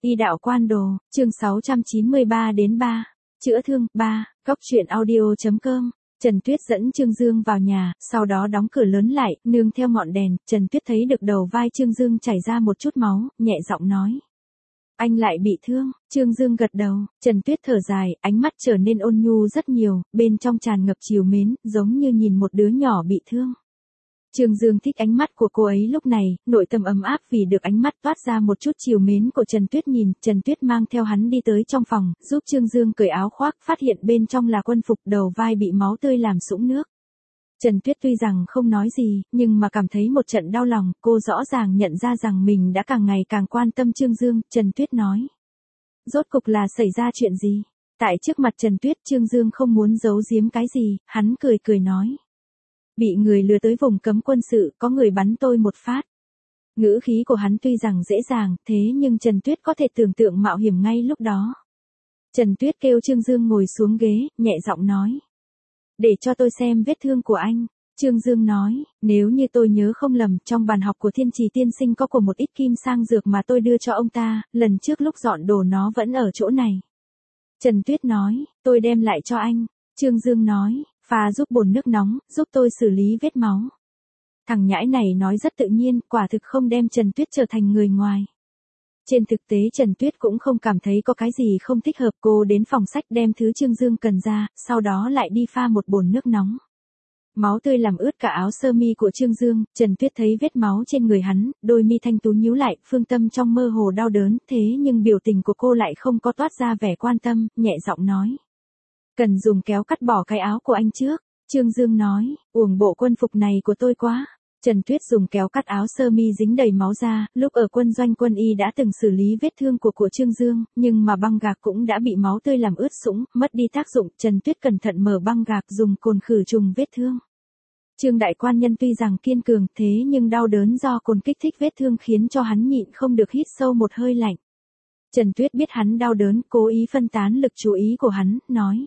Y đạo quan đồ, chương 693-3, chữa thương, 3, góc truyện audio.com. Trần Tuyết dẫn Trương Dương vào nhà, sau đó đóng cửa lớn lại, nương theo ngọn đèn, Trần Tuyết thấy được đầu vai Trương Dương chảy ra một chút máu, nhẹ giọng nói. Anh lại bị thương, Trương Dương gật đầu, Trần Tuyết thở dài, ánh mắt trở nên ôn nhu rất nhiều, bên trong tràn ngập trìu mến, giống như nhìn một đứa nhỏ bị thương. Trương Dương thích ánh mắt của cô ấy lúc này, nội tâm ấm áp vì được ánh mắt toát ra một chút trìu mến của Trần Tuyết nhìn, Trần Tuyết mang theo hắn đi tới trong phòng, giúp Trương Dương cởi áo khoác, phát hiện bên trong là quân phục, đầu vai bị máu tươi làm sũng nước. Trần Tuyết tuy rằng không nói gì, nhưng mà cảm thấy một trận đau lòng, cô rõ ràng nhận ra rằng mình đã càng ngày càng quan tâm Trương Dương, Trần Tuyết nói. Rốt cục là xảy ra chuyện gì? Tại trước mặt Trần Tuyết, Trương Dương không muốn giấu giếm cái gì, hắn cười cười nói. Bị người lừa tới vùng cấm quân sự, có người bắn tôi một phát. Ngữ khí của hắn tuy rằng dễ dàng, thế nhưng Trần Tuyết có thể tưởng tượng mạo hiểm ngay lúc đó. Trần Tuyết kêu Trương Dương ngồi xuống ghế, nhẹ giọng nói. Để cho tôi xem vết thương của anh. Trương Dương nói, nếu như tôi nhớ không lầm, trong bàn học của Thiên Trì tiên sinh có của một ít kim sang dược mà tôi đưa cho ông ta, lần trước lúc dọn đồ nó vẫn ở chỗ này. Trần Tuyết nói, tôi đem lại cho anh. Trương Dương nói, pha giúp bồn nước nóng, giúp tôi xử lý vết máu. Thằng nhãi này nói rất tự nhiên, quả thực không đem Trần Tuyết trở thành người ngoài. Trên thực tế Trần Tuyết cũng không cảm thấy có cái gì không thích hợp, cô đến phòng sách đem thứ Trương Dương cần ra, sau đó lại đi pha một bồn nước nóng. Máu tươi làm ướt cả áo sơ mi của Trương Dương, Trần Tuyết thấy vết máu trên người hắn, đôi mi thanh tú nhíu lại, phương tâm trong mơ hồ đau đớn, thế nhưng biểu tình của cô lại không có toát ra vẻ quan tâm, nhẹ giọng nói. Cần dùng kéo cắt bỏ cái áo của anh trước. Trương Dương nói, uổng bộ quân phục này của tôi quá. Trần Tuyết dùng kéo cắt áo sơ mi dính đầy máu ra, lúc ở quân doanh quân y đã từng xử lý vết thương của Trương Dương, nhưng mà băng gạc cũng đã bị máu tươi làm ướt sũng, mất đi tác dụng, Trần Tuyết cẩn thận mở băng gạc dùng cồn khử trùng vết thương. Trương đại quan nhân tuy rằng kiên cường, thế nhưng đau đớn do cồn kích thích vết thương khiến cho hắn nhịn không được hít sâu một hơi lạnh. Trần Tuyết biết hắn đau đớn, cố ý phân tán lực chú ý của hắn, nói.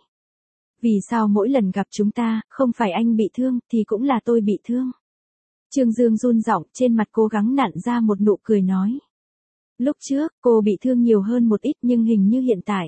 Vì sao mỗi lần gặp chúng ta, không phải anh bị thương, thì cũng là tôi bị thương. Trương Dương run giọng, trên mặt cố gắng nặn ra một nụ cười nói. Lúc trước, cô bị thương nhiều hơn một ít nhưng hình như hiện tại.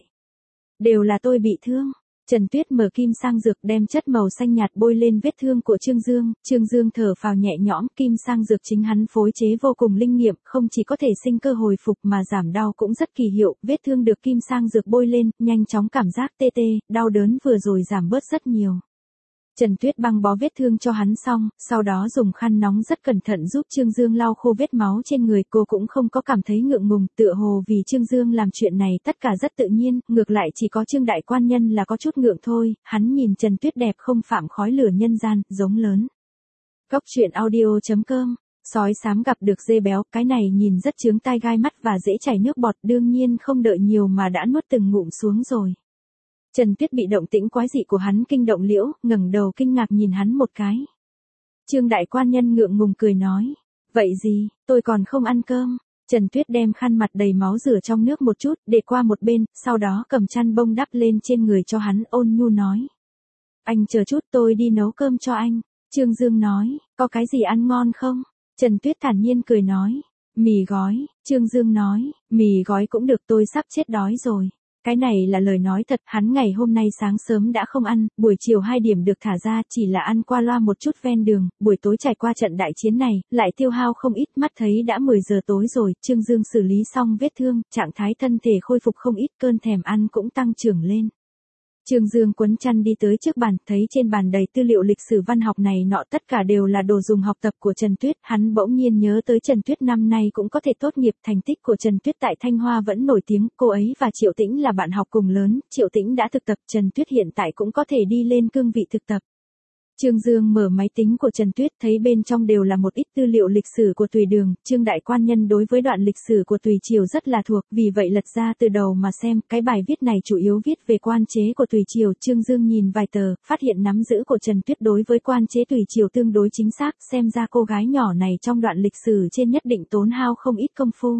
Đều là tôi bị thương. Trần Tuyết mở kim sang dược đem chất màu xanh nhạt bôi lên vết thương của Trương Dương thở phào nhẹ nhõm, kim sang dược chính hắn phối chế vô cùng linh nghiệm, không chỉ có thể sinh cơ hồi phục mà giảm đau cũng rất kỳ hiệu, vết thương được kim sang dược bôi lên, nhanh chóng cảm giác tê tê, đau đớn vừa rồi giảm bớt rất nhiều. Trần Tuyết băng bó vết thương cho hắn xong, sau đó dùng khăn nóng rất cẩn thận giúp Trương Dương lau khô vết máu trên người, cô cũng không có cảm thấy ngượng ngùng, tựa hồ vì Trương Dương làm chuyện này tất cả rất tự nhiên, ngược lại chỉ có Trương đại quan nhân là có chút ngượng thôi, hắn nhìn Trần Tuyết đẹp không phạm khói lửa nhân gian, giống lớn. Góc truyện audio.com. Sói xám gặp được dê béo, cái này nhìn rất chướng tai gai mắt và dễ chảy nước bọt, đương nhiên không đợi nhiều mà đã nuốt từng ngụm xuống rồi. Trần Tuyết bị động tĩnh quái dị của hắn kinh động liễu, ngẩng đầu kinh ngạc nhìn hắn một cái. Trương đại quan nhân ngượng ngùng cười nói, vậy gì, tôi còn không ăn cơm. Trần Tuyết đem khăn mặt đầy máu rửa trong nước một chút, để qua một bên, sau đó cầm chăn bông đắp lên trên người cho hắn, ôn nhu nói. Anh chờ chút, tôi đi nấu cơm cho anh. Trương Dương nói, có cái gì ăn ngon không? Trần Tuyết thản nhiên cười nói, mì gói. Trương Dương nói, mì gói cũng được, tôi sắp chết đói rồi. Cái này là lời nói thật, hắn ngày hôm nay sáng sớm đã không ăn, buổi chiều 2 điểm được thả ra, chỉ là ăn qua loa một chút ven đường, buổi tối trải qua trận đại chiến này, lại tiêu hao không ít, mắt thấy đã 10 giờ tối rồi, Trương Dương xử lý xong vết thương, trạng thái thân thể khôi phục không ít, cơn thèm ăn cũng tăng trưởng lên. Trương Dương quấn chăn đi tới trước bàn, thấy trên bàn đầy tư liệu lịch sử văn học này nọ, tất cả đều là đồ dùng học tập của Trần Tuyết, hắn bỗng nhiên nhớ tới Trần Tuyết năm nay cũng có thể tốt nghiệp, thành tích của Trần Tuyết tại Thanh Hoa vẫn nổi tiếng, cô ấy và Triệu Tĩnh là bạn học cùng lớn, Triệu Tĩnh đã thực tập, Trần Tuyết hiện tại cũng có thể đi lên cương vị thực tập. Trương Dương mở máy tính của Trần Tuyết, thấy bên trong đều là một ít tư liệu lịch sử của Tùy Đường, Trương đại quan nhân đối với đoạn lịch sử của Tùy Triều rất là thuộc, vì vậy lật ra từ đầu mà xem, cái bài viết này chủ yếu viết về quan chế của Tùy Triều, Trương Dương nhìn vài tờ, phát hiện nắm giữ của Trần Tuyết đối với quan chế Tùy Triều tương đối chính xác, xem ra cô gái nhỏ này trong đoạn lịch sử trên nhất định tốn hao không ít công phu.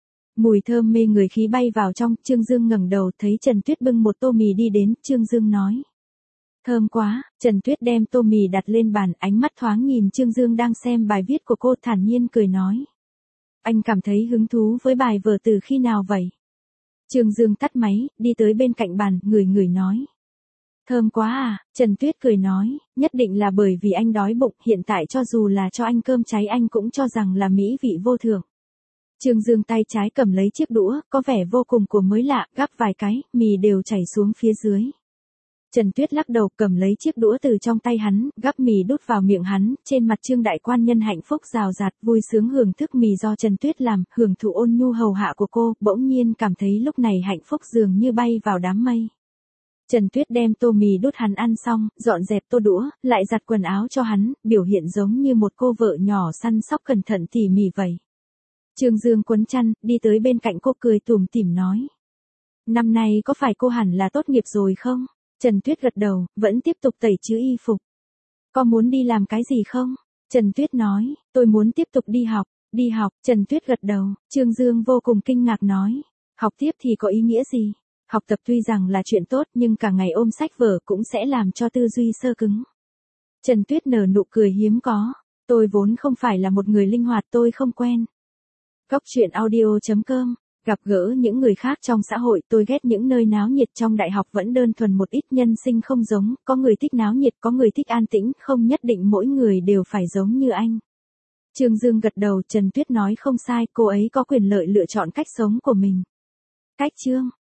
Mùi thơm mê người khí bay vào trong, Trương Dương ngẩng đầu thấy Trần Tuyết bưng một tô mì đi đến, Trương Dương nói. Thơm quá, Trần Tuyết đem tô mì đặt lên bàn, ánh mắt thoáng nhìn Trương Dương đang xem bài viết của cô, thản nhiên cười nói. Anh cảm thấy hứng thú với bài vở từ khi nào vậy? Trương Dương tắt máy, đi tới bên cạnh bàn, ngửi nói. Thơm quá à, Trần Tuyết cười nói, nhất định là bởi vì anh đói bụng, hiện tại cho dù là cho anh cơm cháy anh cũng cho rằng là mỹ vị vô thượng. Trương Dương tay trái cầm lấy chiếc đũa, có vẻ vô cùng của mới lạ, gắp vài cái, mì đều chảy xuống phía dưới. Trần Tuyết lắc đầu cầm lấy chiếc đũa từ trong tay hắn, gắp mì đút vào miệng hắn, trên mặt Trương đại quan nhân hạnh phúc rào rạt, vui sướng hưởng thức mì do Trần Tuyết làm, hưởng thụ ôn nhu hầu hạ của cô, bỗng nhiên cảm thấy lúc này hạnh phúc dường như bay vào đám mây. Trần Tuyết đem tô mì đút hắn ăn xong, dọn dẹp tô đũa, lại giặt quần áo cho hắn, biểu hiện giống như một cô vợ nhỏ săn sóc cẩn thận tỉ mỉ vậy. Trương Dương quấn chăn, đi tới bên cạnh cô cười tủm tỉm nói. Năm nay có phải cô hẳn là tốt nghiệp rồi không? Trần Tuyết gật đầu, vẫn tiếp tục tẩy chữ y phục. Có muốn đi làm cái gì không? Trần Tuyết nói, tôi muốn tiếp tục đi học. Đi học, Trần Tuyết gật đầu, Trương Dương vô cùng kinh ngạc nói. Học tiếp thì có ý nghĩa gì? Học tập tuy rằng là chuyện tốt nhưng cả ngày ôm sách vở cũng sẽ làm cho tư duy sơ cứng. Trần Tuyết nở nụ cười hiếm có. Tôi vốn không phải là một người linh hoạt, tôi không quen. Góc truyện audio.com. Gặp gỡ những người khác trong xã hội, tôi ghét những nơi náo nhiệt. Trong đại học vẫn đơn thuần một ít, nhân sinh không giống, có người thích náo nhiệt, có người thích an tĩnh, không nhất định mỗi người đều phải giống như anh. Trương Dương gật đầu, Trần Tuyết nói không sai, cô ấy có quyền lợi lựa chọn cách sống của mình. Cách Trương